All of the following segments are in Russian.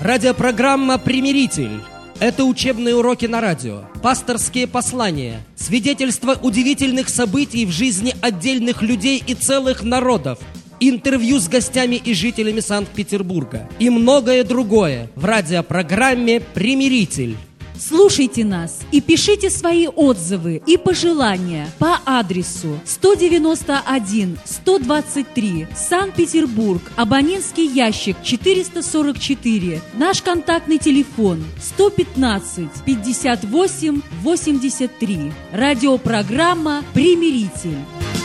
Радиопрограмма «Примиритель». Это учебные уроки на радио, пасторские послания, свидетельства удивительных событий в жизни отдельных людей и целых народов, интервью с гостями и жителями Санкт-Петербурга и многое другое в радиопрограмме «Примиритель». Слушайте нас и пишите свои отзывы и пожелания по адресу 191-123, Санкт-Петербург, абонентский ящик 444, наш контактный телефон 115-58-83, радиопрограмма «Примиритель».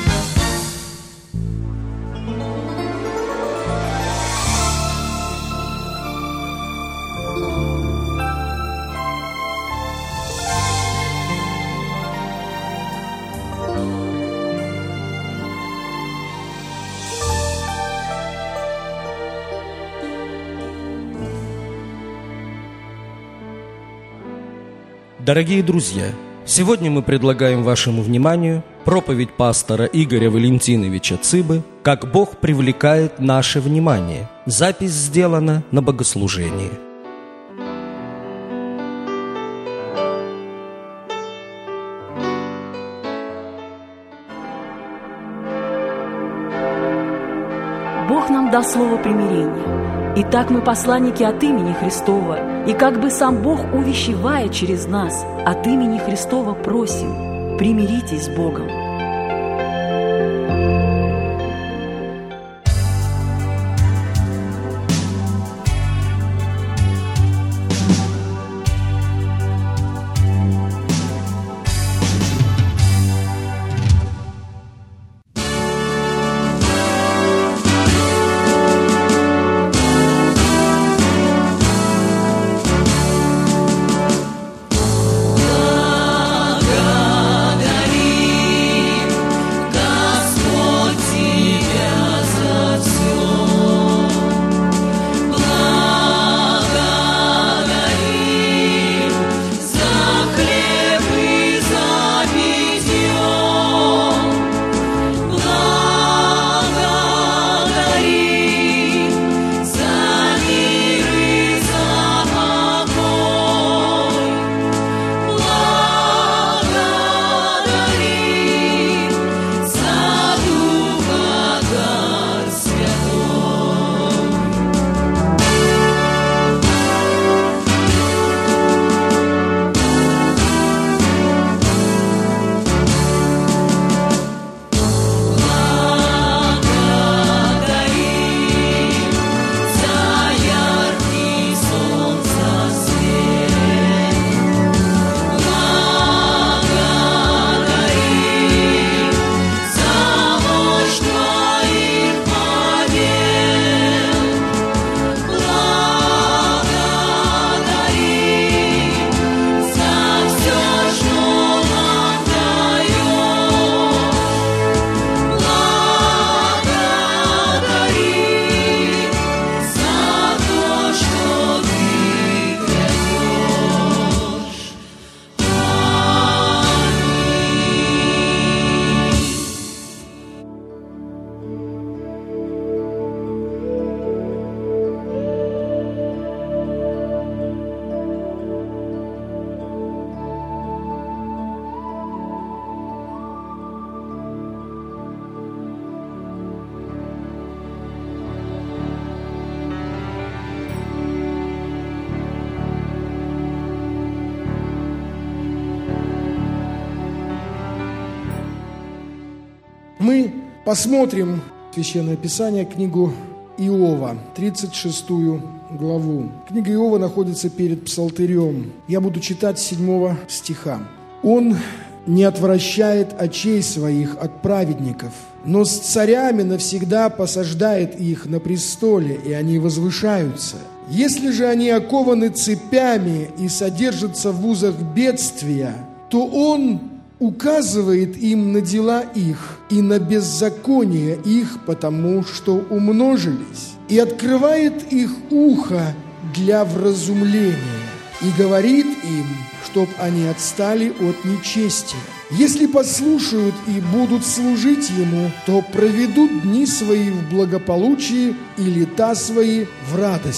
Дорогие друзья, сегодня мы предлагаем вашему вниманию проповедь пастора Игоря Валентиновича Цыбы «Как Бог привлекает наше внимание». Запись сделана на богослужении. Бог нам дал слово примирения. Итак, мы посланники от имени Христова, и как бы сам Бог увещевает через нас, от имени Христова просим: примиритесь с Богом. Мы посмотрим Священное Писание, книгу Иова, 36 главу. Книга Иова находится перед Псалтырем. Я буду читать с 7 стиха. «Он не отвращает очей своих от праведников, но с царями навсегда посаждает их на престоле, и они возвышаются. Если же они окованы цепями и содержатся в узах бедствия, то он указывает им на дела их и на беззаконие их, потому что умножились, и открывает их ухо для вразумления, и говорит им, чтоб они отстали от нечестия. Если послушают и будут служить Ему, то проведут дни свои в благополучии и лета свои в радости.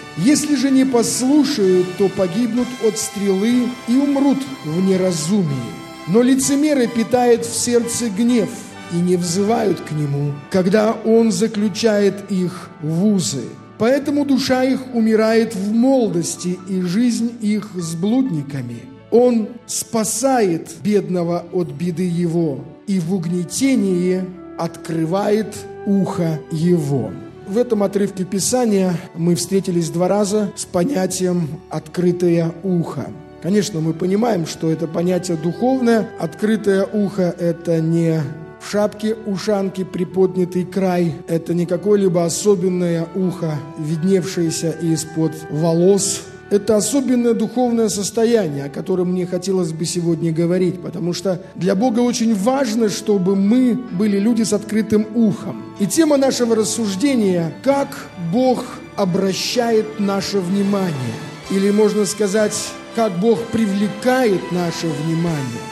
Если же не послушают, то погибнут от стрелы и умрут в неразумии. Но лицемеры питают в сердце гнев и не взывают к нему, когда он заключает их в узы. Поэтому душа их умирает в молодости, и жизнь их с блудниками. Он спасает бедного от беды его, и в угнетении открывает ухо его». В этом отрывке Писания мы встретились 2 раза с понятием «открытое ухо». Конечно, мы понимаем, что это понятие духовное. Открытое ухо – это не в шапке-ушанке приподнятый край, это не какое-либо особенное ухо, видневшееся из-под волос. Это особенное духовное состояние, о котором мне хотелось бы сегодня говорить, потому что для Бога очень важно, чтобы мы были люди с открытым ухом. И тема нашего рассуждения – как Бог обращает наше внимание, или, можно сказать, как Бог привлекает наше внимание.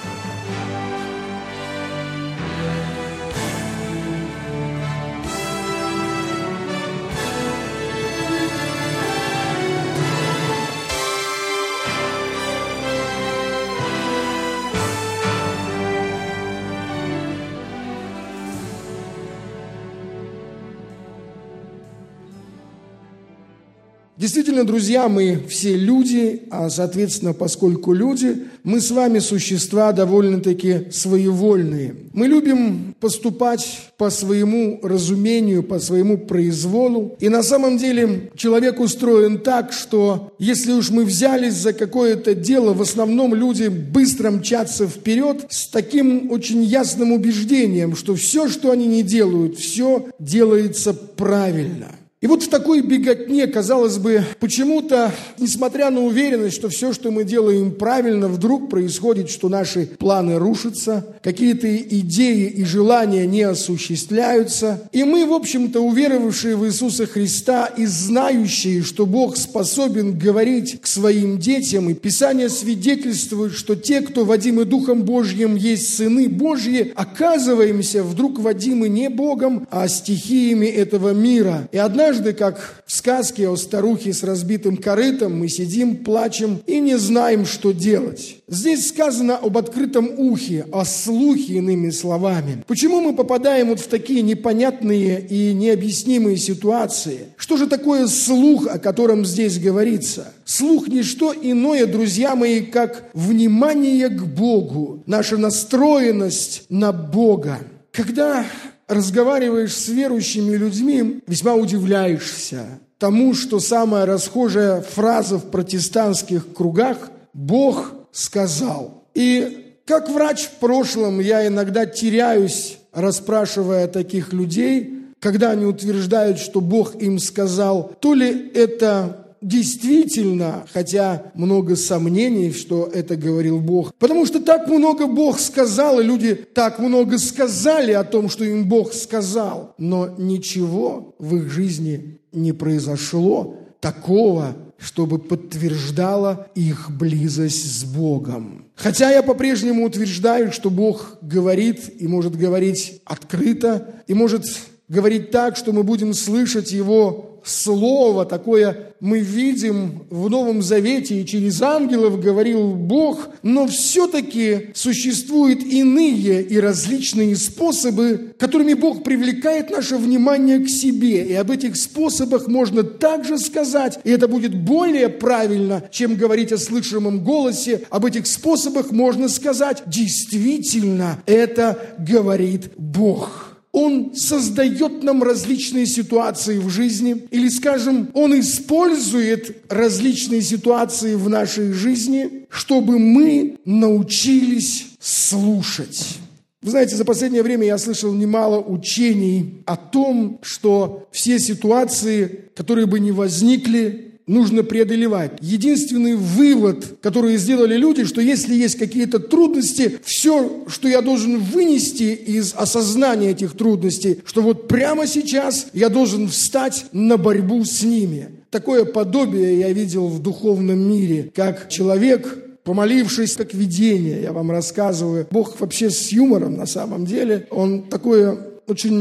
Действительно, друзья, мы все люди, а, соответственно, поскольку люди, мы с вами существа довольно-таки своевольные. Мы любим поступать по своему разумению, по своему произволу. И на самом деле человек устроен так, что если уж мы взялись за какое-то дело, в основном люди быстро мчатся вперед с таким очень ясным убеждением, что все, что они не делают, все делается правильно. И вот в такой беготне, казалось бы, почему-то, несмотря на уверенность, что все, что мы делаем правильно, вдруг происходит, что наши планы рушатся, какие-то идеи и желания не осуществляются. И мы, в общем-то, уверовавшие в Иисуса Христа и знающие, что Бог способен говорить к своим детям, и Писание свидетельствует, что те, кто водимы Духом Божьим, есть сыны Божьи, оказываемся вдруг водимы не Богом, а стихиями этого мира. И однажды, как в сказке о старухе с разбитым корытом, мы сидим, плачем и не знаем, что делать. Здесь сказано об открытом ухе, о слухе, иными словами. Почему мы попадаем вот в такие непонятные и необъяснимые ситуации? Что же такое слух, о котором здесь говорится? Слух не что иное, друзья мои, как внимание к Богу, наша настроенность на Бога. Когда разговариваешь с верующими людьми, весьма удивляешься тому, что самая расхожая фраза в протестантских кругах «Бог сказал». И как врач в прошлом я иногда теряюсь, расспрашивая таких людей, когда они утверждают, что Бог им сказал, то ли это действительно, хотя много сомнений, что это говорил Бог. Потому что так много Бог сказал, и люди так много сказали о том, что им Бог сказал. Но ничего в их жизни не произошло такого, чтобы подтверждало их близость с Богом. Хотя я по-прежнему утверждаю, что Бог говорит и может говорить открыто, и может говорить так, что мы будем слышать Его Слово, такое мы видим в Новом Завете, и через ангелов говорил Бог, но все-таки существуют иные и различные способы, которыми Бог привлекает наше внимание к себе. И об этих способах можно также сказать, и это будет более правильно, чем говорить о слышимом голосе. Об этих способах можно сказать, действительно, это говорит Бог. Он создает нам различные ситуации в жизни, или, скажем, Он использует различные ситуации в нашей жизни, чтобы мы научились слушать. Вы знаете, за последнее время я слышал немало учений о том, что все ситуации, которые бы ни возникли, нужно преодолевать. Единственный вывод, который сделали люди, что если есть какие-то трудности, все, что я должен вынести из осознания этих трудностей, что вот прямо сейчас я должен встать на борьбу с ними. Такое подобие я видел в духовном мире, как человек, помолившись, как видение, я вам рассказываю. Бог вообще с юмором на самом деле. Он такое очень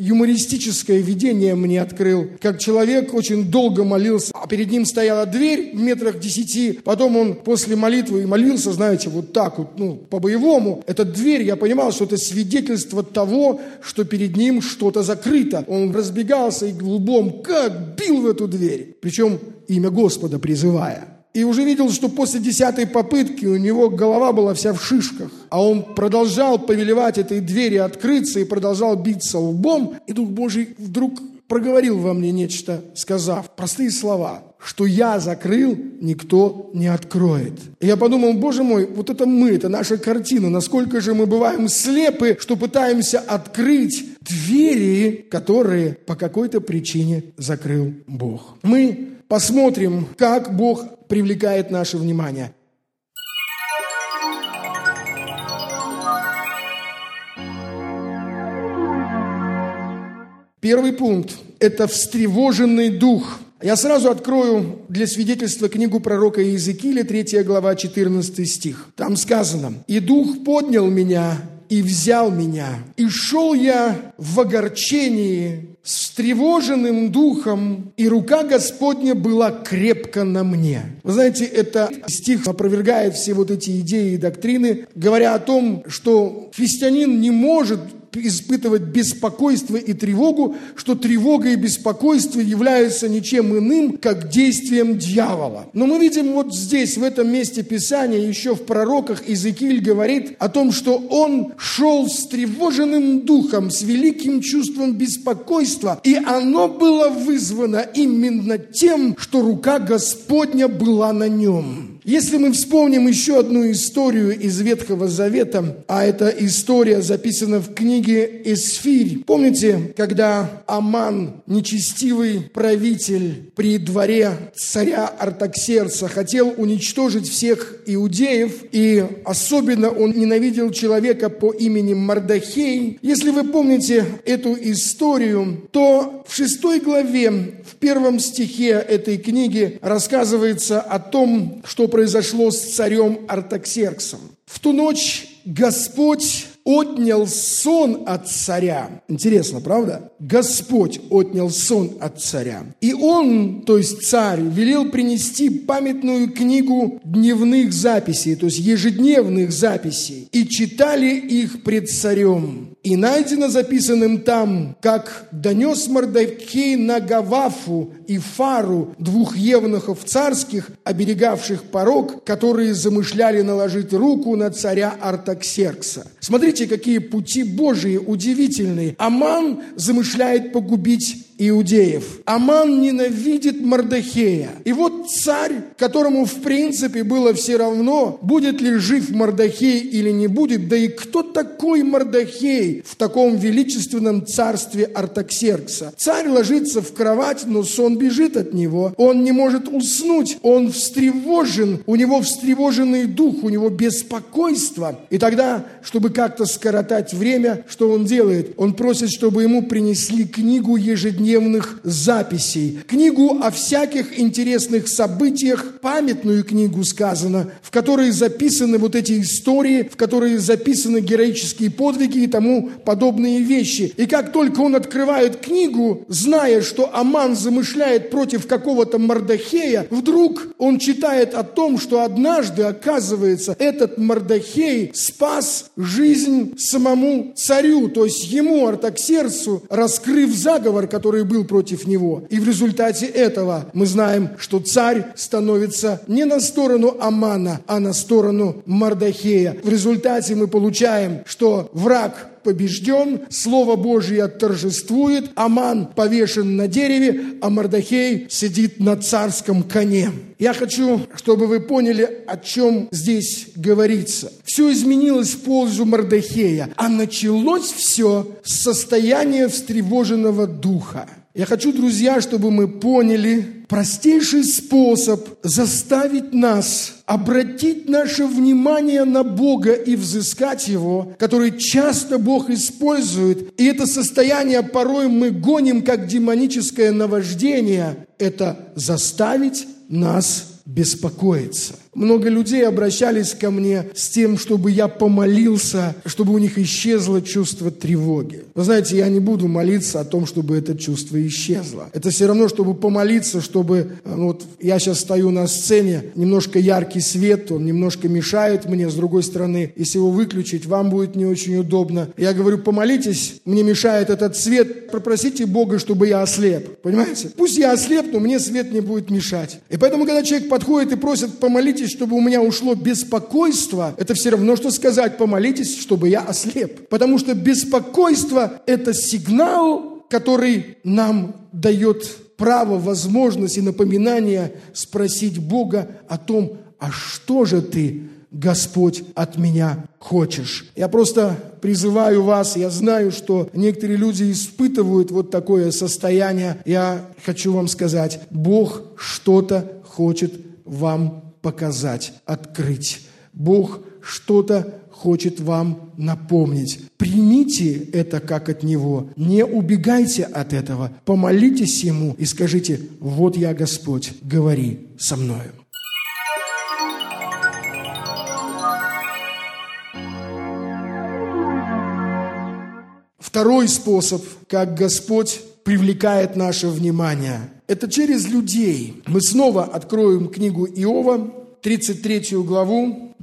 юмористическое видение мне открыл, как человек очень долго молился, а перед ним стояла дверь в метрах 10, потом он после молитвы молился, знаете, вот так вот, по-боевому. Эта дверь, я понимал, что это свидетельство того, что перед ним что-то закрыто. Он разбегался и лбом как бил в эту дверь, причем имя Господа призывая. И уже видел, что после 10-й попытки у него голова была вся в шишках. А он продолжал повелевать этой двери открыться и продолжал биться лбом. И Дух Божий вдруг проговорил во мне нечто, сказав простые слова, что я закрыл, никто не откроет. И я подумал, Боже мой, вот это мы, это наша картина. Насколько же мы бываем слепы, что пытаемся открыть двери, которые по какой-то причине закрыл Бог. Мы посмотрим, как Бог привлекает наше внимание. Первый пункт – это встревоженный дух. Я сразу открою для свидетельства книгу пророка Иезекииля, 3 глава, 14 стих. Там сказано: «И дух поднял меня, и взял меня, и шел я в огорчении, с встревоженным духом, и рука Господня была крепко на мне». Вы знаете, это стих опровергает все вот эти идеи и доктрины, говоря о том, что христианин не может испытывать беспокойство и тревогу, что тревога и беспокойство являются ничем иным, как действием дьявола. Но мы видим вот здесь, в этом месте Писания, еще в пророках, Иезекииль говорит о том, что он шел с тревоженным духом, с великим чувством беспокойства, и оно было вызвано именно тем, что рука Господня была на нем. Если мы вспомним еще одну историю из Ветхого Завета, а эта история записана в книге Эсфирь. Помните, когда Аман, нечестивый правитель при дворе царя Артаксеркса, хотел уничтожить всех иудеев, и особенно он ненавидел человека по имени Мордохей. Если вы помните эту историю, то в 6 главе, в 1 стихе этой книги рассказывается о том, что произошло с царем Артаксерксом. В ту ночь Господь отнял сон от царя. Интересно, правда? Господь отнял сон от царя. И он, то есть царь, велел принести памятную книгу дневных записей, то есть ежедневных записей, и читали их пред царем. И найдено записанным там, как донес Мордохей на Гавафу и Фару, 2 евнухов царских, оберегавших порог, которые замышляли наложить руку на царя Артаксеркса. Смотрите, какие пути Божии удивительные. Аман замышляет погубить иудеев. Аман ненавидит Мордохея. И вот царь, которому в принципе было все равно, будет ли жив Мордохей или не будет, да и кто такой Мордохей в таком величественном царстве Артаксеркса. Царь ложится в кровать, но сон бежит от него. Он не может уснуть, он встревожен, у него встревоженный дух, у него беспокойство. И тогда, чтобы как-то скоротать время, что он делает? Он просит, чтобы ему принесли книгу ежедневных записей, книгу о всяких интересных событиях, памятную книгу сказано, в которой записаны вот эти истории, в которой записаны героические подвиги и тому подобные вещи. И как только он открывает книгу, зная, что Аман замышляет против какого-то Мордохея, вдруг он читает о том, что однажды, оказывается, этот Мордохей спас жизнь самому царю, то есть ему, Артаксерксу, раскрыв заговор, который был против него. И в результате этого мы знаем, что царь становится не на сторону Амана, а на сторону Мордохея. В результате мы получаем, что враг побежден, Слово Божие торжествует, Аман повешен на дереве, а Мордохей сидит на царском коне. Я хочу, чтобы вы поняли, о чем здесь говорится. Все изменилось в пользу Мордохея, а началось все с состояния встревоженного духа. Я хочу, друзья, чтобы мы поняли простейший способ заставить нас обратить наше внимание на Бога и взыскать Его, который часто Бог использует. И это состояние порой мы гоним как демоническое наваждение. Это заставить нас беспокоиться. Много людей обращались ко мне с тем, чтобы я помолился, чтобы у них исчезло чувство тревоги. Вы знаете, я не буду молиться о том, чтобы это чувство исчезло. Это все равно, чтобы помолиться, чтобы... Вот я сейчас стою на сцене, немножко яркий свет, он немножко мешает мне. С другой стороны, если его выключить, вам будет не очень удобно. Я говорю, помолитесь, мне мешает этот свет, попросите Бога, чтобы я ослеп. Понимаете? Пусть я ослеп, но мне свет не будет мешать. И поэтому, когда человек подходит и просит, помолитесь, чтобы у меня ушло беспокойство, это все равно, что сказать, помолитесь, чтобы я ослеп. Потому что беспокойство – это сигнал, который нам дает право, возможность и напоминание спросить Бога о том, а что же ты, Господь, от меня хочешь? Я просто призываю вас, я знаю, что некоторые люди испытывают вот такое состояние. Я хочу вам сказать, Бог что-то хочет вам показать, открыть. Бог что-то хочет вам напомнить. Примите это как от Него. Не убегайте от этого. Помолитесь Ему и скажите, вот я, Господь, говори со мною. Второй способ, как Господь привлекает наше внимание, это через людей. Мы снова откроем книгу Иова, 33 главу,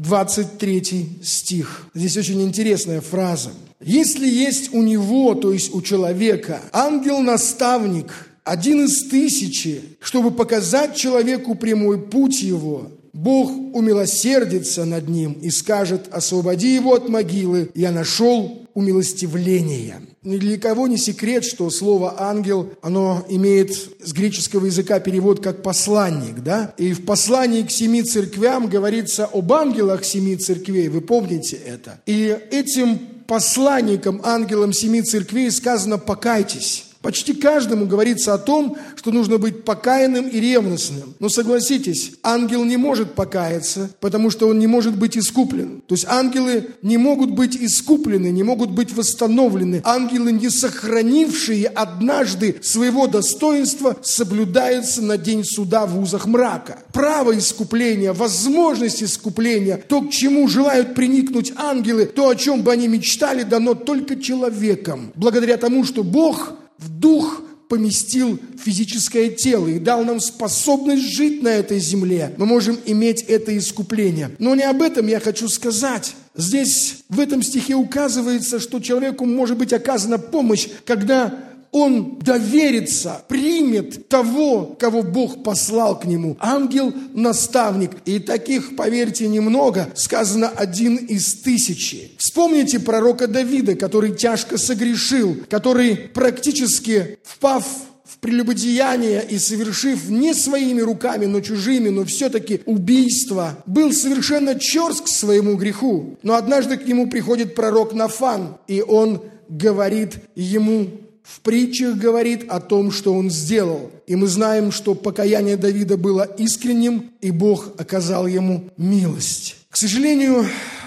23 стих. Здесь очень интересная фраза. «Если есть у него, то есть у человека, ангел-наставник, один из 1000, чтобы показать человеку прямой путь его, Бог умилосердится над ним и скажет, освободи его от могилы, я нашел умилостивление». Ни для кого не секрет, что слово «ангел», оно имеет с греческого языка перевод как «посланник», да? И в послании к 7 церквям говорится об ангелах 7 церквей, вы помните это? И этим посланникам, ангелам 7 церквей сказано «покайтесь». Почти каждому говорится о том, что нужно быть покаянным и ревностным. Но согласитесь, ангел не может покаяться, потому что он не может быть искуплен. То есть ангелы не могут быть искуплены, не могут быть восстановлены. Ангелы, не сохранившие однажды своего достоинства, соблюдаются на день суда в узах мрака. Право искупления, возможность искупления, то, к чему желают приникнуть ангелы, то, о чем бы они мечтали, дано только человеком. Благодаря тому, что Бог в дух поместил физическое тело и дал нам способность жить на этой земле. Мы можем иметь это искупление. Но не об этом я хочу сказать. Здесь, в этом стихе указывается, что человеку может быть оказана помощь, когда он доверится, примет того, кого Бог послал к нему. Ангел-наставник. И таких, поверьте, немного. Сказано, 1 из 1000. Вспомните пророка Давида, который тяжко согрешил, который практически впав в прелюбодеяние и совершив не своими руками, но чужими, но все-таки убийство, был совершенно черств к своему греху. Но однажды к нему приходит пророк Нафан, и он говорит ему, в притчах говорит о том, что он сделал. И мы знаем, что покаяние Давида было искренним, и Бог оказал ему милость. К сожалению,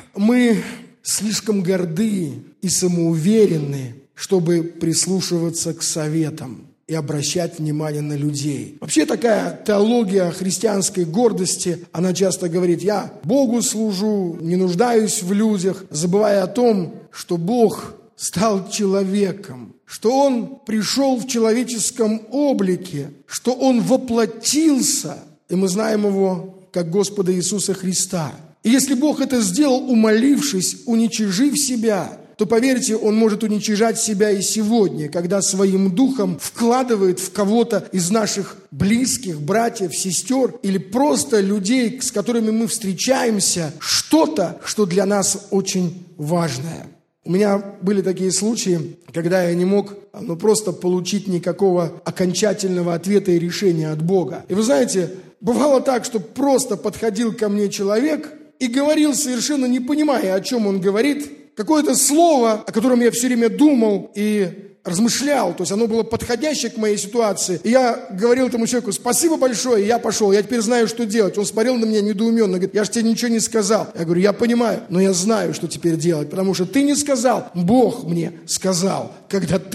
мы слишком горды и самоуверенны, чтобы прислушиваться к советам и обращать внимание на людей. Вообще такая теология христианской гордости, она часто говорит, я Богу служу, не нуждаюсь в людях, забывая о том, что Бог стал человеком, что Он пришел в человеческом облике, что Он воплотился, и мы знаем Его как Господа Иисуса Христа. И если Бог это сделал, умолившись, уничижив себя, то, поверьте, Он может уничижать себя и сегодня, когда своим духом вкладывает в кого-то из наших близких, братьев, сестер или просто людей, с которыми мы встречаемся, что-то, что для нас очень важное. У меня были такие случаи, когда я не мог просто получить никакого окончательного ответа и решения от Бога. И вы знаете, бывало так, что просто подходил ко мне человек и говорил, совершенно не понимая, о чем он говорит, какое-то слово, о котором я все время думал и размышлял, то есть оно было подходящее к моей ситуации. И я говорил этому человеку, спасибо большое, и я пошел, я теперь знаю, что делать. Он смотрел на меня недоуменно, говорит, я же тебе ничего не сказал. Я говорю, я понимаю, но я знаю, что теперь делать, потому что ты не сказал, Бог мне сказал, когда ты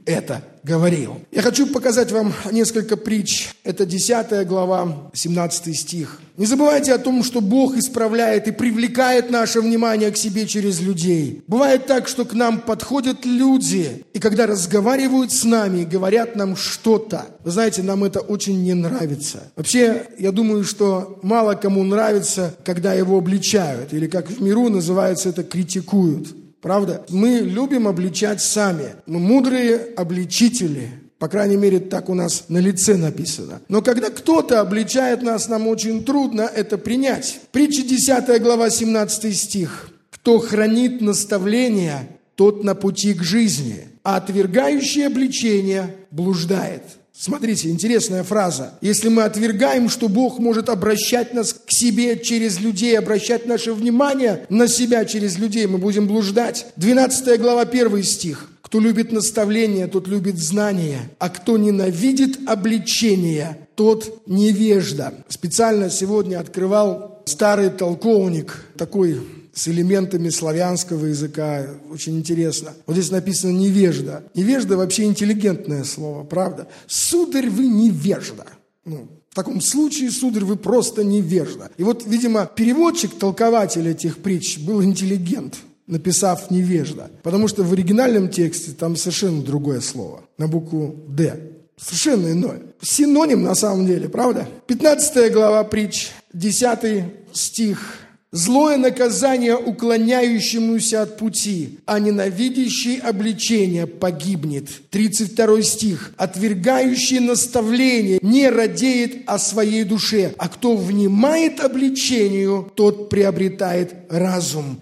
это говорил. Я хочу показать вам несколько притч. Это 10 глава, 17 стих. Не забывайте о том, что Бог исправляет и привлекает наше внимание к себе через людей. Бывает так, что к нам подходят люди, и когда разговаривают с нами, говорят нам что-то. Вы знаете, нам это очень не нравится. Вообще, я думаю, что мало кому нравится, когда его обличают, или как в миру называется это, критикуют. Правда? Мы любим обличать сами. Мы мудрые обличители. По крайней мере, так у нас на лице написано. Но когда кто-то обличает нас, нам очень трудно это принять. Притча 10 глава, 17 стих. «Кто хранит наставления, тот на пути к жизни, а отвергающий обличение блуждает». Смотрите, интересная фраза. Если мы отвергаем, что Бог может обращать нас к себе через людей, обращать наше внимание на себя через людей, мы будем блуждать. 12 глава, 1 стих. «Кто любит наставление, тот любит знание, а кто ненавидит обличение, тот невежда». Специально сегодня открывал старый толковник, такой с элементами славянского языка. Очень интересно. Вот здесь написано «невежда». Невежда вообще интеллигентное слово, правда? «Сударь, вы невежда». В таком случае, сударь, вы просто невежда. И вот, видимо, переводчик, толкователь этих притч был интеллигент, написав «невежда». Потому что в оригинальном тексте там совершенно другое слово, на букву «Д». Совершенно иное. Синоним на самом деле, правда? 15 глава притч, 10 стих. «Злое наказание уклоняющемуся от пути, а ненавидящий обличение погибнет». 32 стих. «Отвергающий наставление не радеет о своей душе, а кто внимает обличению, тот приобретает разум».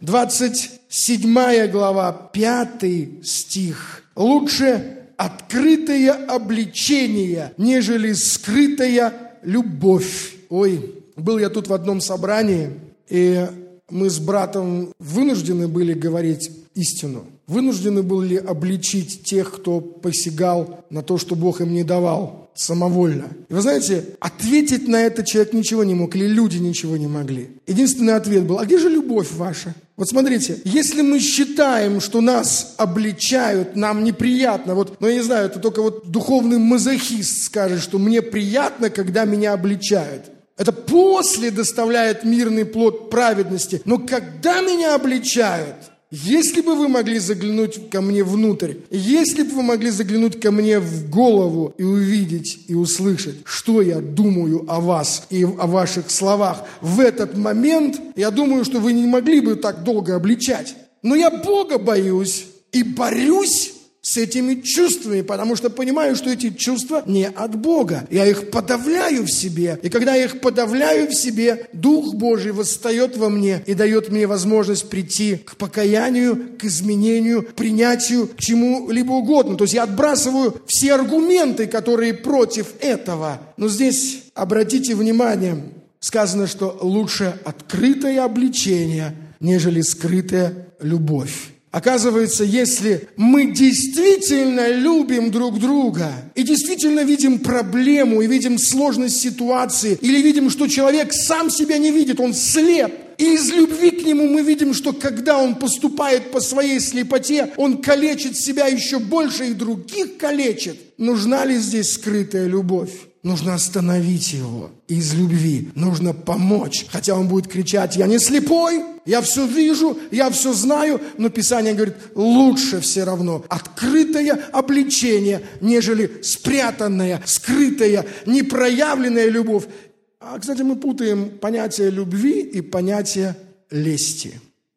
27 глава, 5 стих. «Лучше открытое обличение, нежели скрытая любовь». Ой, был я тут в одном собрании, и мы с братом вынуждены были говорить истину. Вынуждены были обличить тех, кто посягал на то, что Бог им не давал, самовольно. И вы знаете, ответить на это человек ничего не мог, или люди ничего не могли. Единственный ответ был: а где же любовь ваша? Вот смотрите, если мы считаем, что нас обличают, нам неприятно, я не знаю, это только духовный мазохист скажет, что мне приятно, когда меня обличают. Это после доставляет мирный плод праведности. Но когда меня обличают, если бы вы могли заглянуть ко мне внутрь, если бы вы могли заглянуть ко мне в голову и увидеть, и услышать, что я думаю о вас и о ваших словах, в этот момент, я думаю, что вы не могли бы так долго обличать. Но я Бога боюсь и борюсь с этими чувствами, потому что понимаю, что эти чувства не от Бога. Я их подавляю в себе. И когда я их подавляю в себе, Дух Божий восстает во мне и дает мне возможность прийти к покаянию, к изменению, к принятию, к чему-либо угодно. То есть я отбрасываю все аргументы, которые против этого. Но здесь, обратите внимание, сказано, что лучше открытое обличение, нежели скрытая любовь. Оказывается, если мы действительно любим друг друга и действительно видим проблему и видим сложность ситуации, или видим, что человек сам себя не видит, он слеп, и из любви к нему мы видим, что когда он поступает по своей слепоте, он калечит себя еще больше и других калечит. Нужна ли здесь скрытая любовь? Нужно остановить его из любви. Нужно помочь. Хотя он будет кричать: я не слепой, я все вижу, я все знаю. Но Писание говорит, лучше все равно открытое обличение, нежели спрятанная, скрытая, непроявленная любовь. Кстати, мы путаем понятие любви и понятие лести.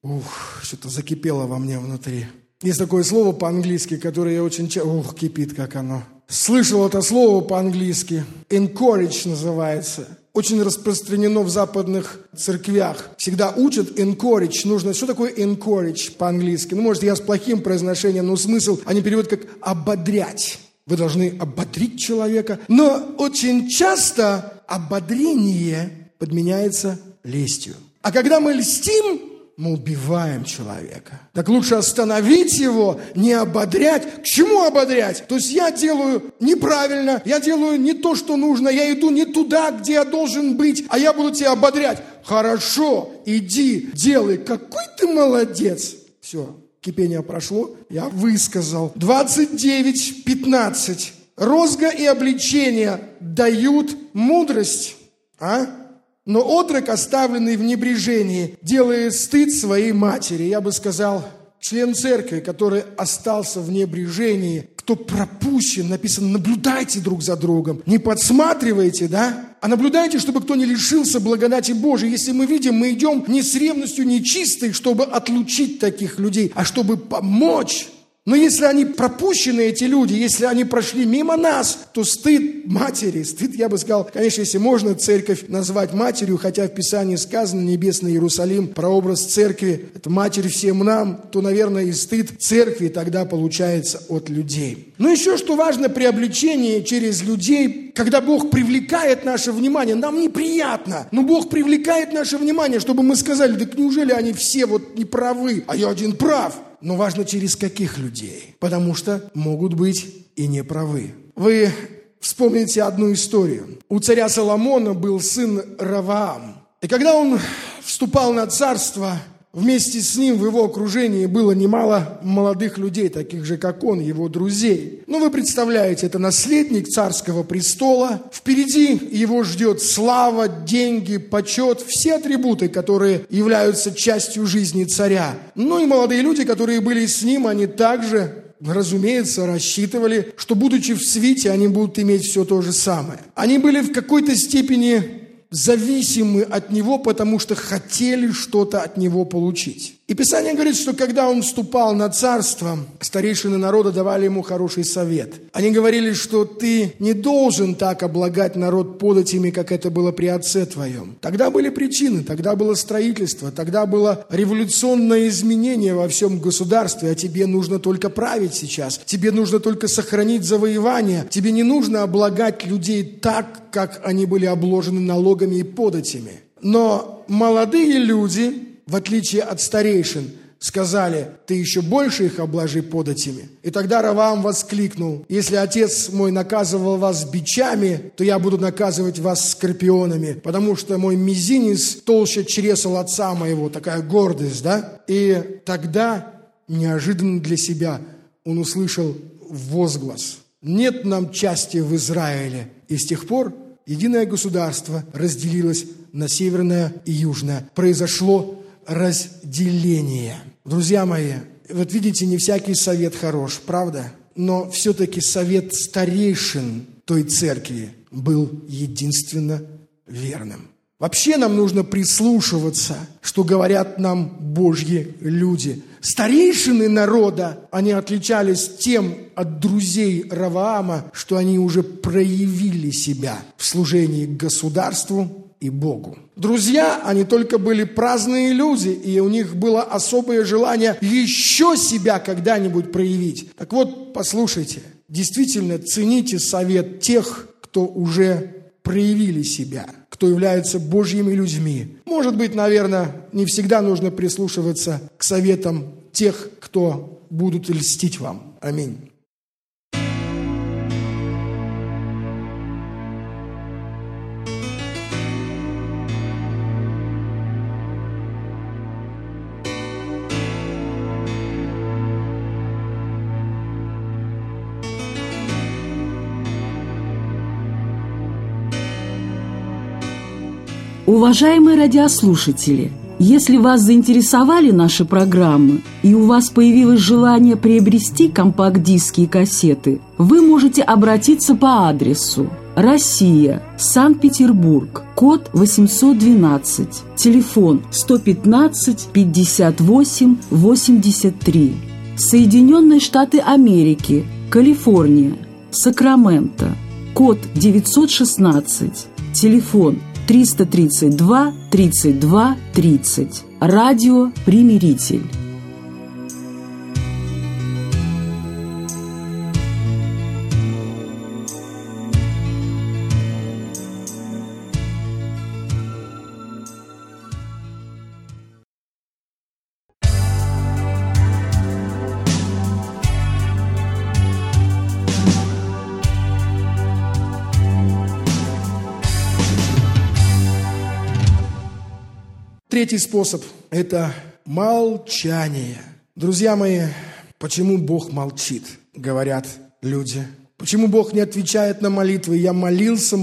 Что-то закипело во мне внутри. Есть такое слово по-английски, которое я очень часто... кипит, как оно. Слышал это слово по-английски. Encourage называется. Очень распространено в западных церквях. Всегда учат encourage. Нужно... Что такое encourage по-английски? Может, я с плохим произношением, но смысл они переводят как ободрять. Вы должны ободрить человека. Но очень часто ободрение подменяется лестью. А когда мы льстим, мы убиваем человека. Так лучше остановить его, не ободрять. К чему ободрять? То есть я делаю неправильно, я делаю не то, что нужно, я иду не туда, где я должен быть, а я буду тебя ободрять. Хорошо, иди, делай, какой ты молодец. Все. кипение прошло, я высказал. 29:15. Розга и обличение дают мудрость, но отрок, оставленный в небрежении, делает стыд своей матери. Я бы сказал, член церкви, который остался в небрежении, кто пропущен, написано, наблюдайте друг за другом, не подсматривайте, а наблюдайте, чтобы кто не лишился благодати Божией. Если мы видим, мы идем не с ревностью нечистой, чтобы отлучить таких людей, а чтобы помочь. Но если они пропущены, эти люди, если они прошли мимо нас, то стыд матери, стыд, я бы сказал, конечно, если можно церковь назвать матерью, хотя в Писании сказано, небесный Иерусалим, прообраз церкви, это матерь всем нам, то, наверное, и стыд церкви тогда получается от людей. Но еще что важно при обличении через людей, когда Бог привлекает наше внимание, нам неприятно, но Бог привлекает наше внимание, чтобы мы сказали, так неужели они все вот неправы, а я один прав? Но важно, через каких людей, потому что могут быть и неправы. Вы вспомните одну историю. У царя Соломона был сын Ровоам. И когда он вступал на царство, вместе с ним в его окружении было немало молодых людей, таких же, как он, его друзей. Ну, вы представляете, это наследник царского престола. Впереди его ждет слава, деньги, почет, все атрибуты, которые являются частью жизни царя. Ну и молодые люди, которые были с ним, они также, разумеется, рассчитывали, что, будучи в свите, они будут иметь все то же самое. Они были в какой-то степени зависимы от него, потому что хотели что-то от него получить. И Писание говорит, что когда он вступал на царство, старейшины народа давали ему хороший совет. Они говорили, что ты не должен так облагать народ податями, как это было при отце твоем. Тогда были причины, тогда было строительство, тогда было революционное изменение во всем государстве, а тебе нужно только править сейчас, тебе нужно только сохранить завоевание, тебе не нужно облагать людей так, как они были обложены налогами и податями. Но молодые люди, в отличие от старейшин, сказали, ты еще больше их обложи податями. И тогда Ровоам воскликнул, если отец мой наказывал вас бичами, то я буду наказывать вас скорпионами, потому что мой мизинец толще чресл отца моего, такая гордость, И тогда, неожиданно для себя, он услышал возглас, нет нам части в Израиле. И с тех пор единое государство разделилось на северное и южное. Произошло разделение. Друзья мои, вот видите, не всякий совет хорош, правда? Но все-таки совет старейшин той церкви был единственно верным. Вообще нам нужно прислушиваться, что говорят нам Божьи люди. Старейшины народа, они отличались тем от друзей Ровоама, что они уже проявили себя в служении государству и Богу. Друзья, они только были праздные люди, и у них было особое желание еще себя когда-нибудь проявить. Так вот, послушайте, действительно цените совет тех, кто уже проявили себя, кто являются Божьими людьми. Может быть, наверное, не всегда нужно прислушиваться к советам тех, кто будут льстить вам. Аминь. Уважаемые радиослушатели, если вас заинтересовали наши программы и у вас появилось желание приобрести компакт-диски и кассеты, вы можете обратиться по адресу Россия, Санкт-Петербург, код 812, телефон 115 58 83, Соединенные Штаты Америки, Калифорния, Сакраменто, код 916, телефон 332 32 30. Радио «Примиритель». Третий способ – это молчание. Друзья мои, почему Бог молчит, говорят люди. Почему Бог не отвечает на молитвы? Я молился,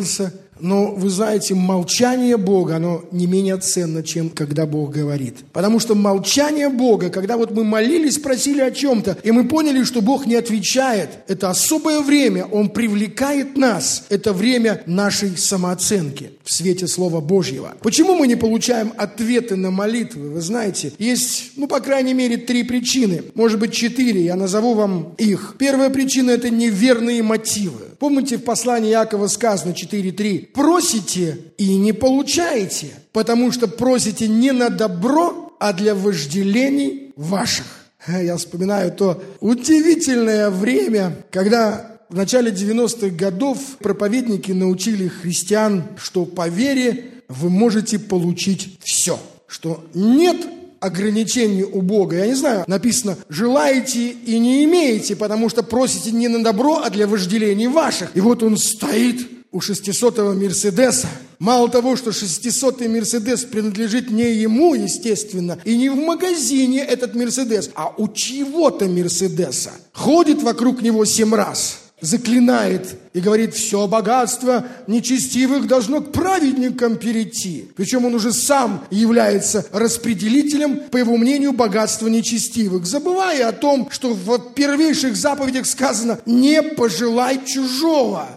но вы знаете, молчание Бога, оно не менее ценно, чем когда Бог говорит. Потому что молчание Бога, когда вот мы молились, просили о чем-то, и мы поняли, что Бог не отвечает, это особое время, Он привлекает нас. Это время нашей самооценки в свете Слова Божьего. Почему мы не получаем ответы на молитвы? Вы знаете, есть, по крайней мере, 3 причины. Может быть, 4, я назову вам их. Первая причина – это неверные мотивы. Помните, в послании Иакова сказано 4:3: «Просите и не получаете, потому что просите не на добро, а для вожделений ваших». Я вспоминаю то удивительное время, когда в начале 90-х годов проповедники научили христиан, что по вере вы можете получить все, что нет ограничений у Бога. Я не знаю, написано: желаете и не имеете, потому что просите не на добро, а для вожделений ваших. И вот он стоит у 600-го Мерседеса. Мало того, что 600-й Мерседес принадлежит не ему, естественно, и не в магазине этот Мерседес, а у чьего-то Мерседеса. Ходит вокруг него 7 раз, заклинает и говорит: все богатство нечестивых должно к праведникам перейти. Причем он уже сам является распределителем, по его мнению, богатства нечестивых, забывая о том, что в первейших заповедях сказано: не пожелай чужого.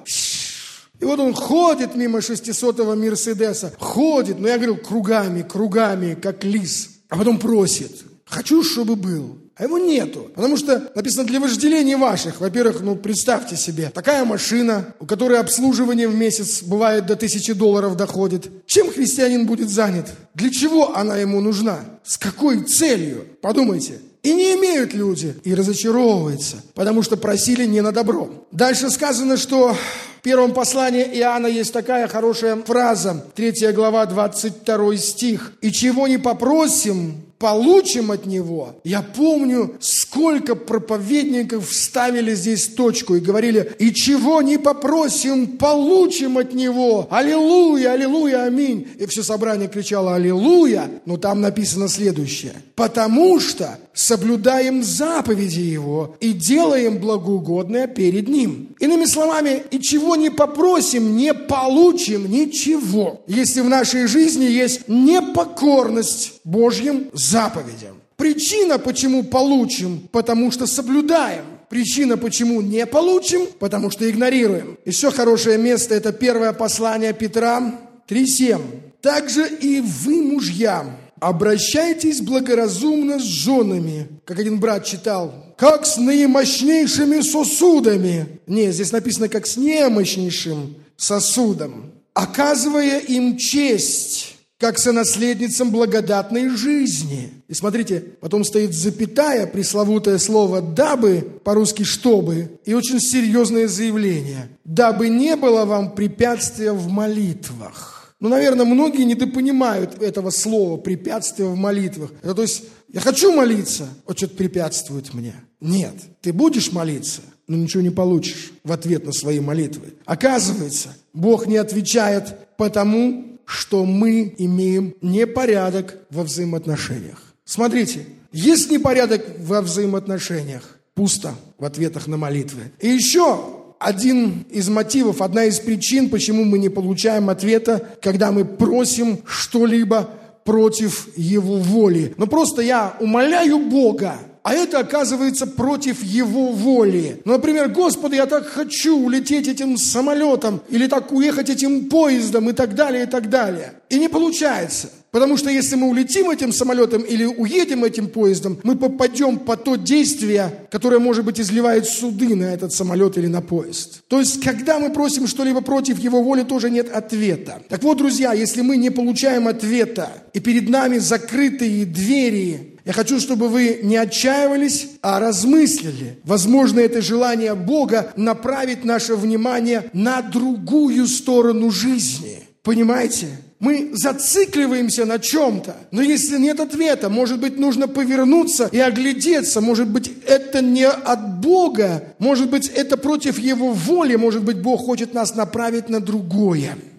И вот он ходит мимо 600-го Мерседеса, ходит, я говорил, кругами, как лис, а потом просит: хочу, чтобы был. А его нету, потому что написано: для вожделений ваших. Во-первых, представьте себе, такая машина, у которой обслуживание в месяц бывает до $1000 доходит. Чем христианин будет занят? Для чего она ему нужна? С какой целью? Подумайте. И не имеют люди, и разочаровываются, потому что просили не на добро. Дальше сказано, что в первом послании Иоанна есть такая хорошая фраза, 3 глава, 22 стих: «И чего не попросим, получим от Него». Я помню, сколько проповедников вставили здесь точку и говорили: «И чего не попросим, получим от Него. Аллилуйя, аллилуйя, аминь». И все собрание кричало «Аллилуйя», но там написано следующее: «Потому что соблюдаем заповеди Его и делаем благоугодное перед Ним». Иными словами, и чего не попросим, не получим ничего, если в нашей жизни есть непокорность Божьим заповедям. Причина, почему получим, потому что соблюдаем. Причина, почему не получим, потому что игнорируем. Еще хорошее место – это первое послание Петра 3:7. «Также и вы, мужья, обращайтесь благоразумно с женами», как один брат читал, «как с наимощнейшими сосудами». Не, здесь написано «как с немощнейшим сосудом», «оказывая им честь, как сонаследницам благодатной жизни». И смотрите, потом стоит запятая, пресловутое слово «дабы», по-русски «чтобы», и очень серьезное заявление: «дабы не было вам препятствия в молитвах». Наверное, многие недопонимают этого слова «препятствия в молитвах». Это то есть я хочу молиться, что-то препятствует мне. Нет, ты будешь молиться, но ничего не получишь в ответ на свои молитвы. Оказывается, Бог не отвечает потому, что мы имеем непорядок во взаимоотношениях. Смотрите, есть непорядок во взаимоотношениях, пусто в ответах на молитвы. И еще один из мотивов, одна из причин, почему мы не получаем ответа, когда мы просим что-либо против Его воли. Просто я умоляю Бога, а это оказывается против Его воли. Например: Господи, я так хочу улететь этим самолетом, или так уехать этим поездом, и так далее, и так далее. И не получается. Потому что если мы улетим этим самолетом или уедем этим поездом, мы попадем под то действие, которое, может быть, изливает суды на этот самолет или на поезд. То есть, когда мы просим что-либо против Его воли, тоже нет ответа. Так вот, друзья, если мы не получаем ответа, и перед нами закрытые двери, я хочу, чтобы вы не отчаивались, а размыслили. Возможно, это желание Бога направить наше внимание на другую сторону жизни. Понимаете? Мы зацикливаемся на чем-то, но если нет ответа, может быть, нужно повернуться и оглядеться. Может быть, это не от Бога, может быть, это против Его воли, может быть, Бог хочет нас направить на другое.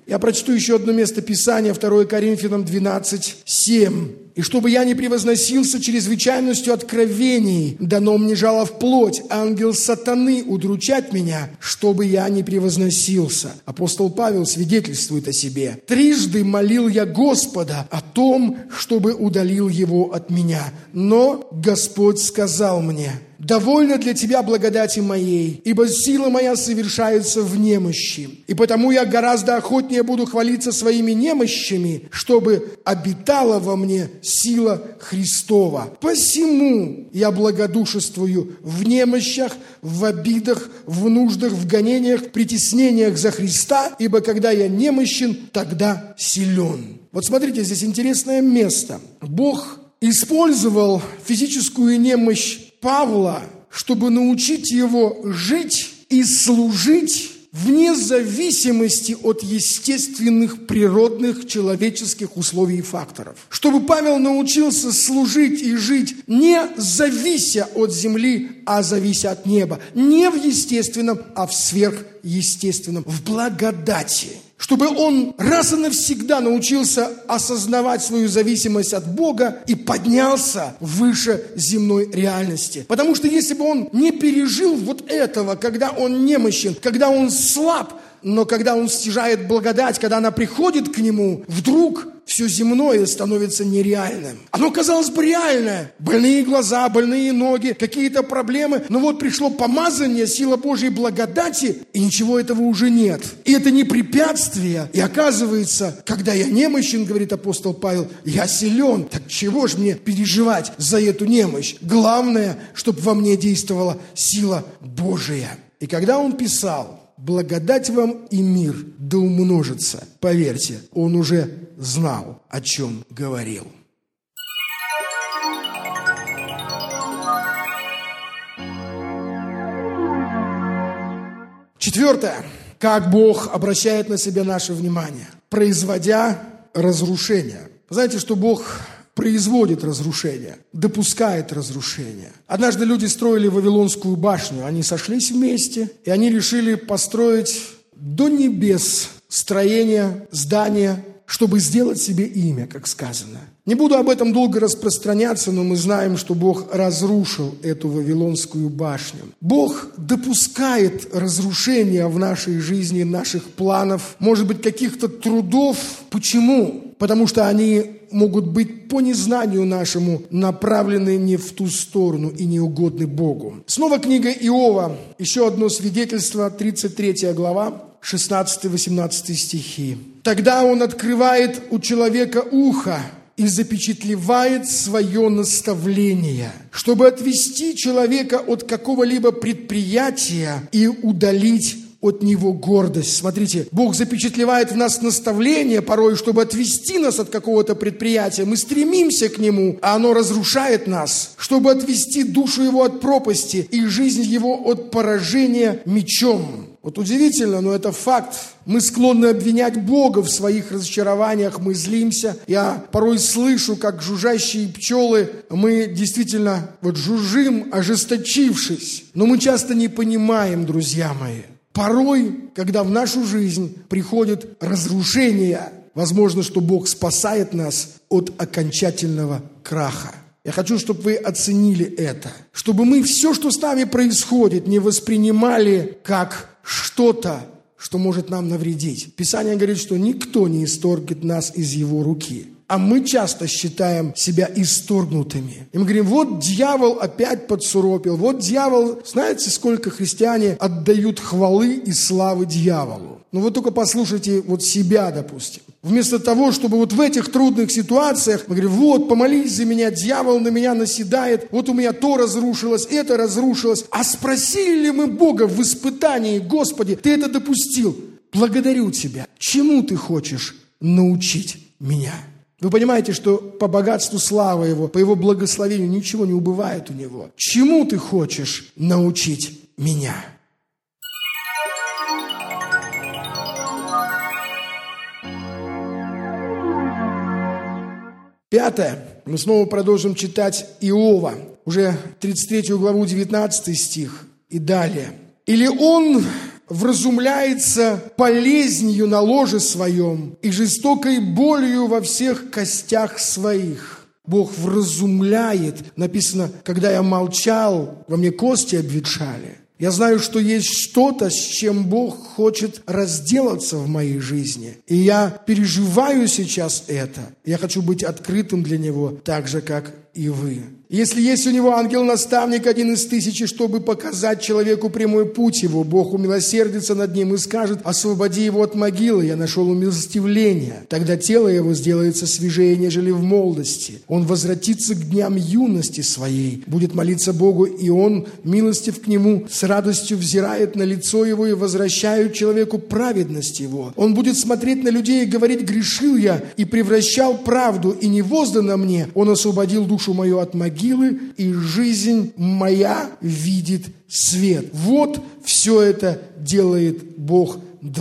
Я прочту еще одно место Писания, 2 Коринфянам 12:7. «И чтобы я не превозносился чрезвычайностью откровений, дано мне жало в плоть, ангел сатаны удручать меня, чтобы я не превозносился». Апостол Павел свидетельствует о себе. «Трижды молил я Господа о том, чтобы удалил его от меня. Но Господь сказал мне: довольно для тебя благодати моей, ибо сила моя совершается в немощи. И потому я гораздо охотнее буду хвалиться своими немощами, чтобы обитала во мне сила Христова. Посему я благодушествую в немощах, в обидах, в нуждах, в гонениях, в притеснениях за Христа, ибо когда я немощен, тогда силен». Вот смотрите, здесь интересное место. Бог использовал физическую немощь Павла, чтобы научить его жить и служить вне зависимости от естественных, природных, человеческих условий и факторов. Чтобы Павел научился служить и жить, не завися от земли, а завися от неба. Не в естественном, а в сверхъестественном, в благодати. Чтобы он раз и навсегда научился осознавать свою зависимость от Бога и поднялся выше земной реальности. Потому что если бы он не пережил вот этого, когда он немощен, когда он слаб, но когда он стяжает благодать, когда она приходит к нему, вдруг все земное становится нереальным. Оно казалось бы реальное. Больные глаза, больные ноги, какие-то проблемы. Но вот пришло помазание, сила Божьей благодати, и ничего этого уже нет. И это не препятствие. И оказывается, когда я немощен, говорит апостол Павел, я силен. Так чего ж мне переживать за эту немощь? Главное, чтобы во мне действовала сила Божия. И когда он писал: «Благодать вам и мир да умножится», поверьте, он уже знал, о чем говорил. Четвертое. Как Бог обращает на себя наше внимание, производя разрушение. Знаете, что Бог производит разрушение, допускает разрушение. Однажды люди строили Вавилонскую башню. Они сошлись вместе, и они решили построить до небес строение, здание, чтобы сделать себе имя, как сказано. Не буду об этом долго распространяться, но мы знаем, что Бог разрушил эту Вавилонскую башню. Бог допускает разрушения в нашей жизни, наших планов, может быть, каких-то трудов. Почему? Потому что они могут быть по незнанию нашему направлены не в ту сторону и не угодны Богу. Снова книга Иова, еще одно свидетельство, 33 глава, 16-18 стихи. «Тогда он открывает у человека ухо и запечатлевает свое наставление, чтобы отвести человека от какого-либо предприятия и удалить от него гордость». Смотрите, Бог запечатлевает в нас наставление порой, чтобы отвести нас от какого-то предприятия. Мы стремимся к нему, а оно разрушает нас, чтобы отвести душу его от пропасти и жизнь его от поражения мечом. Вот удивительно, но это факт. Мы склонны обвинять Бога в своих разочарованиях, мы злимся. Я порой слышу, как жужжащие пчелы, мы действительно вот жужжим, ожесточившись. Но мы часто не понимаем, друзья мои. Порой, когда в нашу жизнь приходит разрушение, возможно, что Бог спасает нас от окончательного краха. Я хочу, чтобы вы оценили это. Чтобы мы все, что с нами происходит, не воспринимали как что-то, что может нам навредить. Писание говорит, что никто не исторгнет нас из его руки. А мы часто считаем себя исторгнутыми. И мы говорим, вот дьявол опять подсуропил. Вот дьявол, знаете, сколько христиане отдают хвалы и славы дьяволу. Ну вы только послушайте вот себя, допустим. Вместо того, чтобы вот в этих трудных ситуациях, мы говорим, вот, помолись за меня, дьявол на меня наседает, вот у меня то разрушилось, это разрушилось. А спросили ли мы Бога в испытании: Господи, Ты это допустил? Благодарю Тебя. Чему Ты хочешь научить меня? Вы понимаете, что по богатству славы Его, по Его благословению ничего не убывает у Него. Чему Ты хочешь научить меня? Пятое. Мы снова продолжим читать Иова. Уже 33 главу, 19 стих и далее. «Или он вразумляется болезнью на ложе своем и жестокой болью во всех костях своих». Бог вразумляет. Написано, когда я молчал, во мне кости обветшали. Я знаю, что есть что-то, с чем Бог хочет разделаться в моей жизни. И я переживаю сейчас это. Я хочу быть открытым для Него, так же, как и вы. Если есть у него ангел-наставник, один из тысячи, чтобы показать человеку прямой путь его, Бог умилосердится над ним и скажет: «Освободи его от могилы, я нашел умилостивление». Тогда тело его сделается свежее, нежели в молодости. Он возвратится к дням юности своей, будет молиться Богу, и он, милостив к нему, с радостью взирает на лицо его и возвращает человеку праведность его. Он будет смотреть на людей и говорить: «Грешил я и превращал правду, и не воздано мне. Он освободил душу мою от могилы, и жизнь моя видит свет». Вот все это делает Бог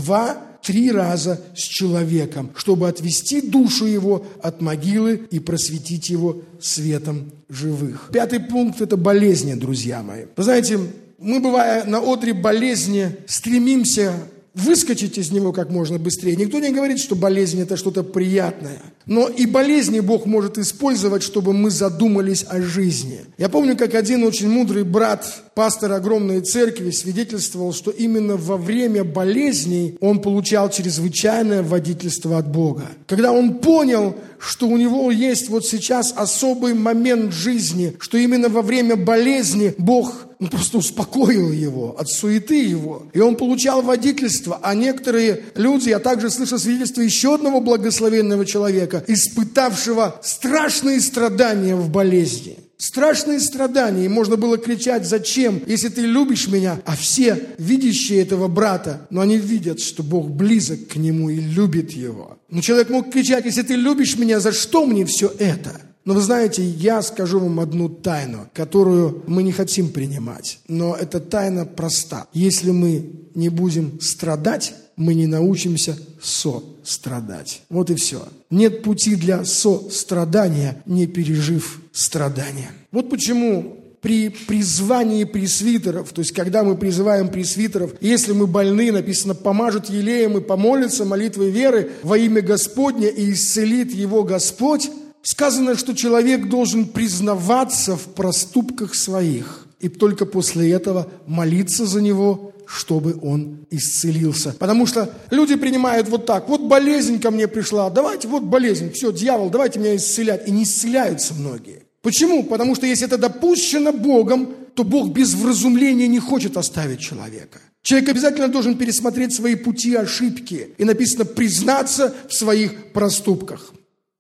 2-3 раза с человеком, чтобы отвести душу его от могилы и просветить его светом живых. 5-й пункт – это болезни, друзья мои. Вы знаете, мы, бывая на одре болезни, стремимся выскочить из него как можно быстрее. Никто не говорит, что болезнь – это что-то приятное. Но и болезни Бог может использовать, чтобы мы задумались о жизни. Я помню, как один очень мудрый брат, пастор огромной церкви, свидетельствовал, что именно во время болезней он получал чрезвычайное водительство от Бога. Когда он понял, что у него есть вот сейчас особый момент жизни, что именно во время болезни Бог просто успокоил его от суеты его. И он получал водительство. А некоторые люди, я также слышал свидетельство еще одного благословенного человека, испытавшего страшные страдания в болезни. Страшные страдания. И можно было кричать: «Зачем, если ты любишь меня?» А все, видящие этого брата, но они видят, что Бог близок к нему и любит его. Но человек мог кричать: «Если ты любишь меня, за что мне все это?» Но вы знаете, я скажу вам одну тайну, которую мы не хотим принимать. Но эта тайна проста. Если мы не будем страдать, мы не научимся сострадать. Вот и все. Нет пути для сострадания, не пережив страдания. Вот почему при призвании пресвитеров, то есть когда мы призываем пресвитеров, если мы больны, написано, помажут елеем и помолятся молитвой веры во имя Господне и исцелит его Господь, сказано, что человек должен признаваться в проступках своих и только после этого молиться за него, чтобы он исцелился. Потому что люди принимают вот так: вот болезнь ко мне пришла, давайте, вот болезнь, все, дьявол, давайте меня исцелять. И не исцеляются многие. Почему? Потому что если это допущено Богом, то Бог без вразумления не хочет оставить человека. Человек обязательно должен пересмотреть свои пути, ошибки. И написано: признаться в своих проступках.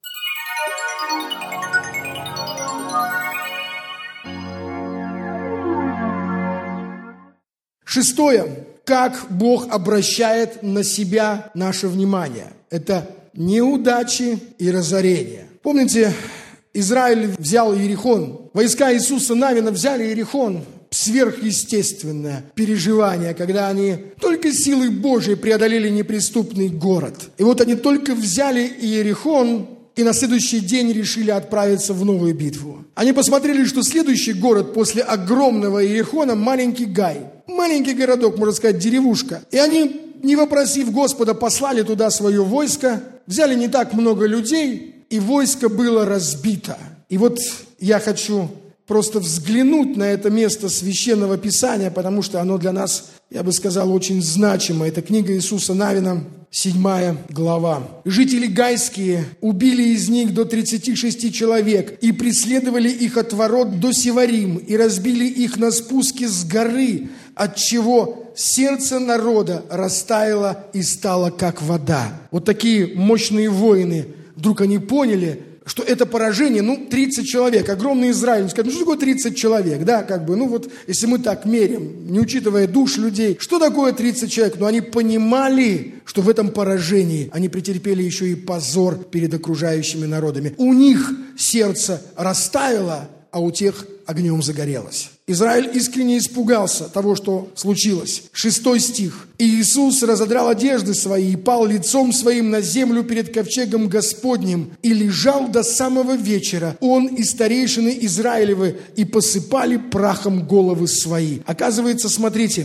Шестое. Как Бог обращает на себя наше внимание. Это неудачи и разорения. Помните, Израиль взял Иерихон. Войска Иисуса Навина взяли Иерихон. Сверхъестественное переживание, когда они только силой Божией преодолели неприступный город. И вот они только взяли Иерихон, и на следующий день решили отправиться в новую битву. Они посмотрели, что следующий город после огромного Иерихона – маленький Гай. Маленький городок, можно сказать, деревушка. И они, не вопросив Господа, послали туда свое войско, взяли не так много людей, и войско было разбито. И вот я хочу просто взглянуть на это место Священного Писания, потому что оно для нас, я бы сказал, очень значимо. Это книга Иисуса Навина, 7 глава. «Жители гайские убили из них до 36 человек и преследовали их от ворот до Севарим и разбили их на спуске с горы, отчего сердце народа растаяло и стало как вода». Вот такие мощные воины, вдруг они поняли, что это поражение, 30 человек, огромный Израиль. Скажут, что такое 30 человек, да, если мы так мерим, не учитывая душ людей, что такое 30 человек? Но они понимали, что в этом поражении они претерпели еще и позор перед окружающими народами. У них сердце растаяло, а у тех огнем загорелось. Израиль искренне испугался того, что случилось. 6 стих. «И Иисус разодрал одежды свои и пал лицом своим на землю перед ковчегом Господним и лежал до самого вечера. Он и старейшины Израилевы и посыпали прахом головы свои». Оказывается, смотрите,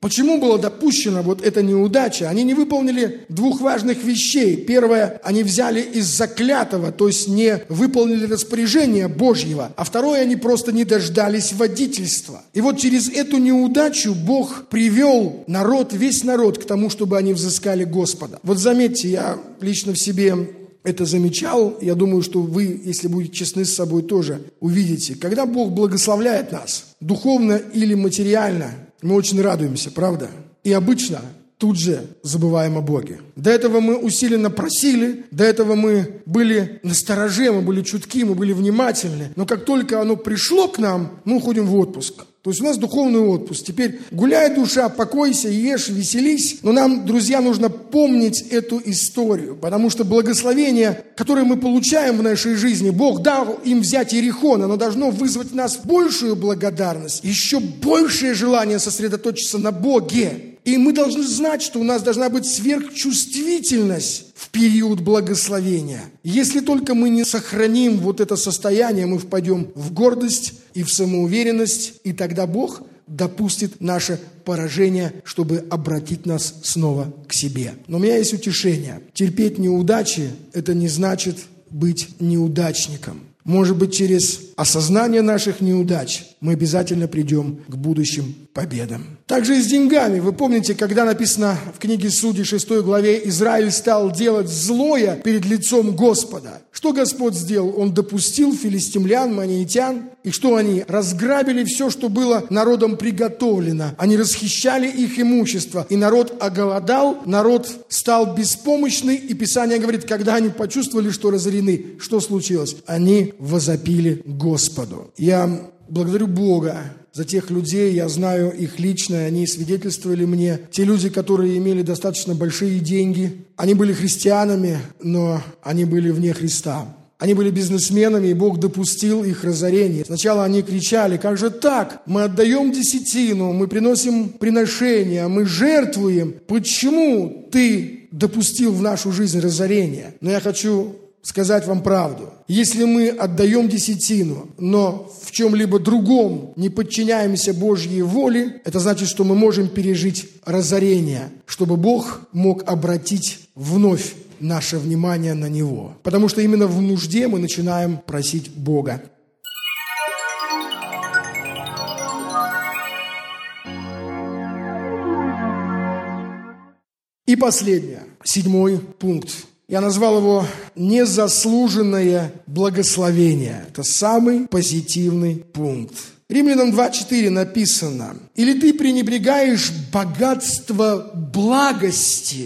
Почему была допущена вот эта неудача? Они не выполнили двух важных вещей. Первое, они взяли из заклятого, то есть не выполнили распоряжение Божьего. А второе, они просто не дождались водительства. И вот через эту неудачу Бог привел народ, весь народ к тому, чтобы они взыскали Господа. Вот заметьте, я лично в себе это замечал. Я думаю, что вы, если будете честны с собой, тоже увидите. Когда Бог благословляет нас, духовно или материально, мы очень радуемся, правда? И обычно тут же забываем о Боге. До этого мы усиленно просили, до этого мы были настороже, мы были чутки, мы были внимательны. Но как только оно пришло к нам, мы уходим в отпуск. То есть у нас духовный отпуск. Теперь гуляй, душа, покойся, ешь, веселись. Но нам, друзья, нужно помнить эту историю. Потому что благословение, которое мы получаем в нашей жизни, Бог дал им взять Иерихон. Оно должно вызвать в нас большую благодарность, еще большее желание сосредоточиться на Боге. И мы должны знать, что у нас должна быть сверхчувствительность в период благословения. Если только мы не сохраним вот это состояние, мы впадем в гордость и в самоуверенность, и тогда Бог допустит наше поражение, чтобы обратить нас снова к себе. Но у меня есть утешение. Терпеть неудачи – это не значит быть неудачником. Может быть, через осознание наших неудач мы обязательно придем к будущим победам. Также и с деньгами. Вы помните, когда написано в книге Судей 6 главе, Израиль стал делать злое перед лицом Господа. Что Господь сделал? Он допустил филистимлян, маонитян. И что они? Разграбили все, что было народом приготовлено. Они расхищали их имущество. И народ оголодал, народ стал беспомощный. И Писание говорит, когда они почувствовали, что разорены, что случилось? Они возопили Господу. Я благодарю Бога за тех людей, я знаю их лично, они свидетельствовали мне. Те люди, которые имели достаточно большие деньги, они были христианами, но они были вне Христа. Они были бизнесменами, и Бог допустил их разорение. Сначала они кричали, как же так? Мы отдаем десятину, мы приносим приношения, мы жертвуем. Почему ты допустил в нашу жизнь разорение? Но я хочу сказать вам правду. Если мы отдаем десятину, но в чем-либо другом не подчиняемся Божьей воле, это значит, что мы можем пережить разорение, чтобы Бог мог обратить вновь наше внимание на Него. Потому что именно в нужде мы начинаем просить Бога. И последнее, 7 пункт. Я назвал его «незаслуженное благословение». Это самый позитивный пункт. Римлянам 2:4 написано: «Или ты пренебрегаешь богатство благости,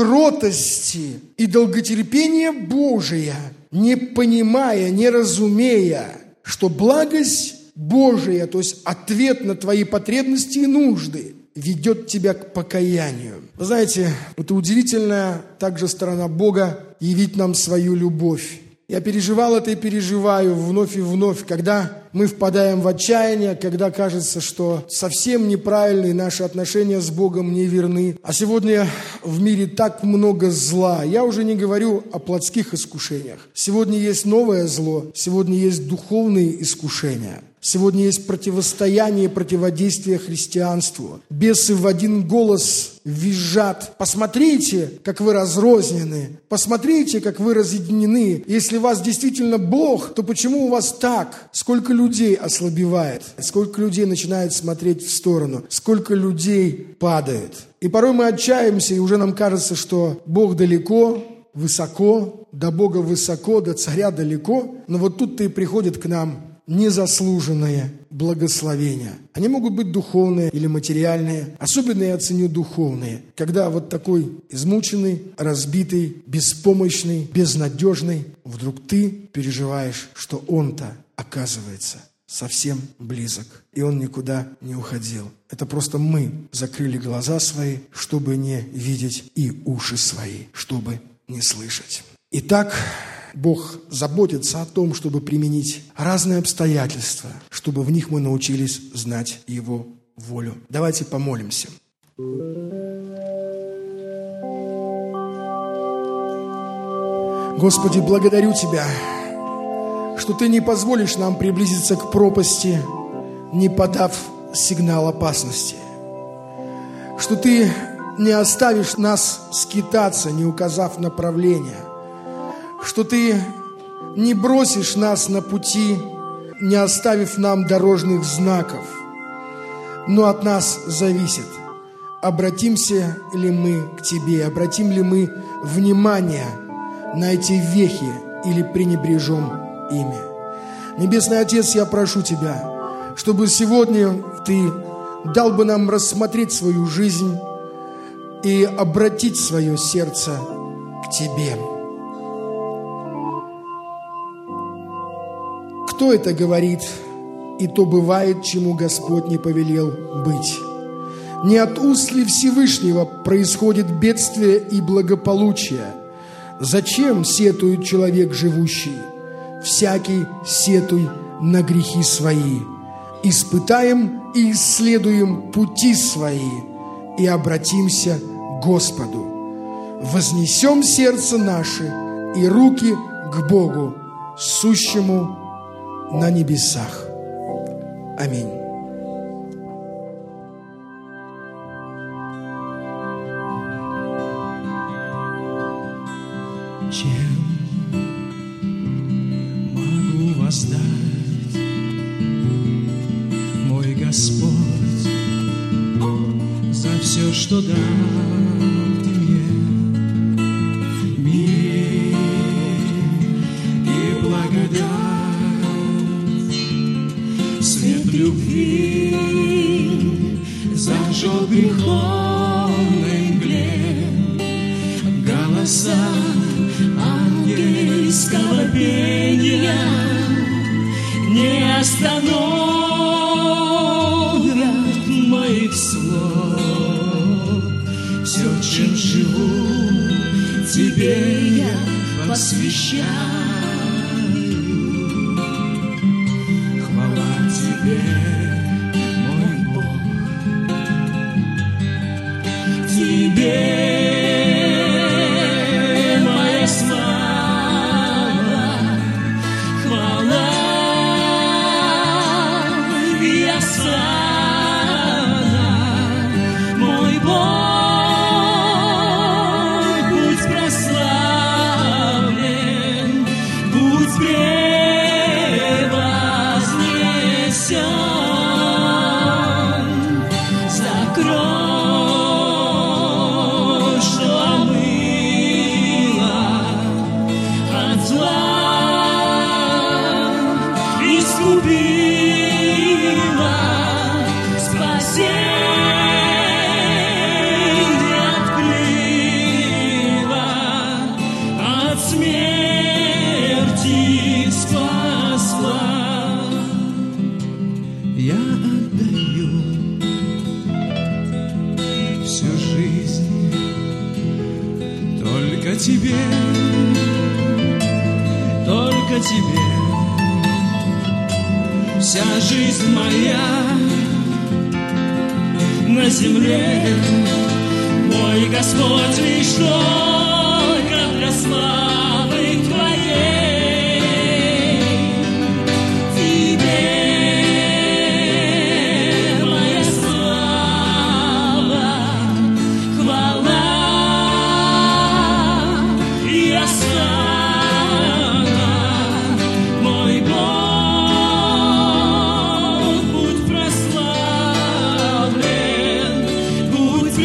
кротости и долготерпения Божия, не понимая, не разумея, что благость Божия, то есть ответ на твои потребности и нужды, ведет тебя к покаянию». Вы знаете, это удивительная также сторона Бога явить нам свою любовь. Я переживал это и переживаю вновь и вновь, когда мы впадаем в отчаяние, когда кажется, что совсем неправильные наши отношения с Богом не верны. А сегодня в мире так много зла. Я уже не говорю о плотских искушениях. Сегодня есть новое зло, сегодня есть духовные искушения. Сегодня есть противостояние, противодействие христианству. Бесы в один голос визжат: посмотрите, как вы разрознены, посмотрите, как вы разъединены. Если вас действительно Бог, то почему у вас так? Сколько людей ослабевает, сколько людей начинает смотреть в сторону, сколько людей падает. И порой мы отчаиваемся, и уже нам кажется, что Бог далеко, высоко, до Бога высоко, до царя далеко. Но вот тут-то и приходит к нам незаслуженные благословения. Они могут быть духовные или материальные. Особенно я ценю духовные. Когда вот такой измученный, разбитый, беспомощный, безнадежный, вдруг ты переживаешь, что он-то, оказывается, совсем близок. И он никуда не уходил. Это просто мы закрыли глаза свои, чтобы не видеть, и уши свои, чтобы не слышать. Итак, Бог заботится о том, чтобы применить разные обстоятельства, чтобы в них мы научились знать Его волю. Давайте помолимся. Господи, благодарю Тебя, что Ты не позволишь нам приблизиться к пропасти, не подав сигнал опасности. что Ты не оставишь нас скитаться, не указав направление, что Ты не бросишь нас на пути, не оставив нам дорожных знаков. Но от нас зависит, обратимся ли мы к Тебе, обратим ли мы внимание на эти вехи или пренебрежем ими. Небесный Отец, я прошу Тебя, чтобы сегодня Ты дал бы нам рассмотреть свою жизнь и обратить свое сердце к Тебе. Кто это говорит, и то бывает, чему Господь не повелел быть? Не от уст ли Всевышнего происходит бедствие и благополучие? Зачем сетует человек живущий? Всякий сетуй на грехи свои. Испытаем и исследуем пути свои и обратимся к Господу. Вознесем сердце наше и руки к Богу, сущему на небесах. Аминь. Чем могу воздать, мой Господь, за все, что дал Ты мне? Мир и благодать, свет любви зажег греховной мгле, голоса ангельского пения не остановят моих слов. Все, чем живу, Тебе я посвящаю. Хвала Тебе, мой Бог, Тебе моя слава, хвала и осана, мой Бог, будь прославлен, будь превознесен. Закрой, что омыло от зла, искупила, спасение открыла, от смерти спасла. Я отдаю всю жизнь только Тебе, только Тебе. Вся жизнь моя на земле, мой Господь, лишь только для славы Твоей. Тебе моя слава, хвала и осана, мой Бог, будь прославлен, будь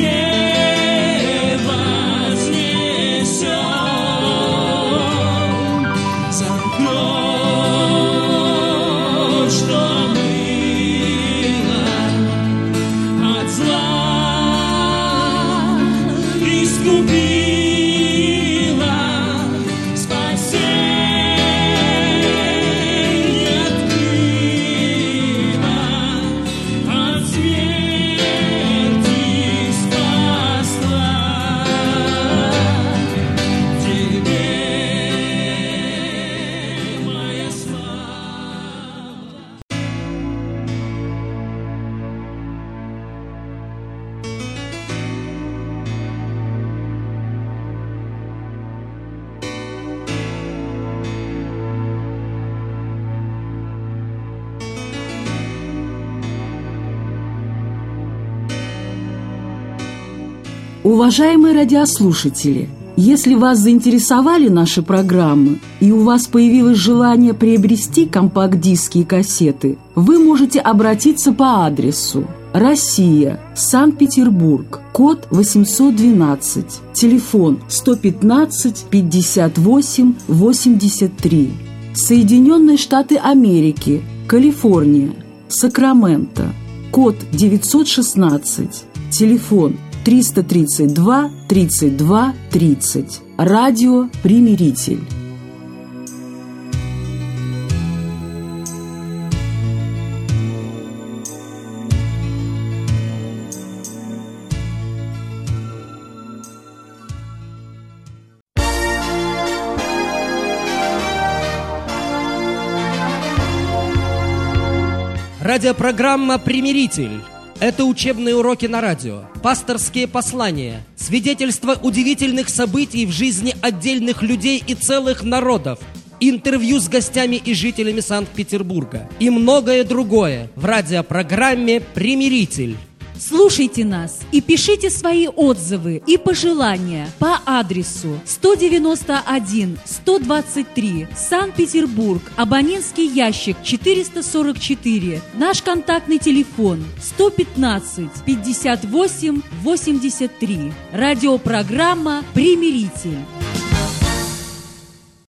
превознесен. Закрой, что омыло от зла, искупила, спасение открыла, от смерти спасла. Тебе моя слава. Уважаемые радиослушатели, если вас заинтересовали наши программы и у вас появилось желание приобрести компакт-диски и кассеты, вы можете обратиться по адресу: Россия, Санкт-Петербург, код 812, телефон 115 58 83. Соединенные Штаты Америки, Калифорния, Сакраменто, код 916, телефон 332 32 30. Радио «Примиритель». Радиопрограмма «Примиритель». Это учебные уроки на радио, пасторские послания, свидетельства удивительных событий в жизни отдельных людей и целых народов, интервью с гостями и жителями Санкт-Петербурга и многое другое в радиопрограмме «Примиритель». Слушайте нас и пишите свои отзывы и пожелания по адресу 191-123, Санкт-Петербург, абонентский ящик 444, наш контактный телефон 115 58 83. Радиопрограмма «Примиритель».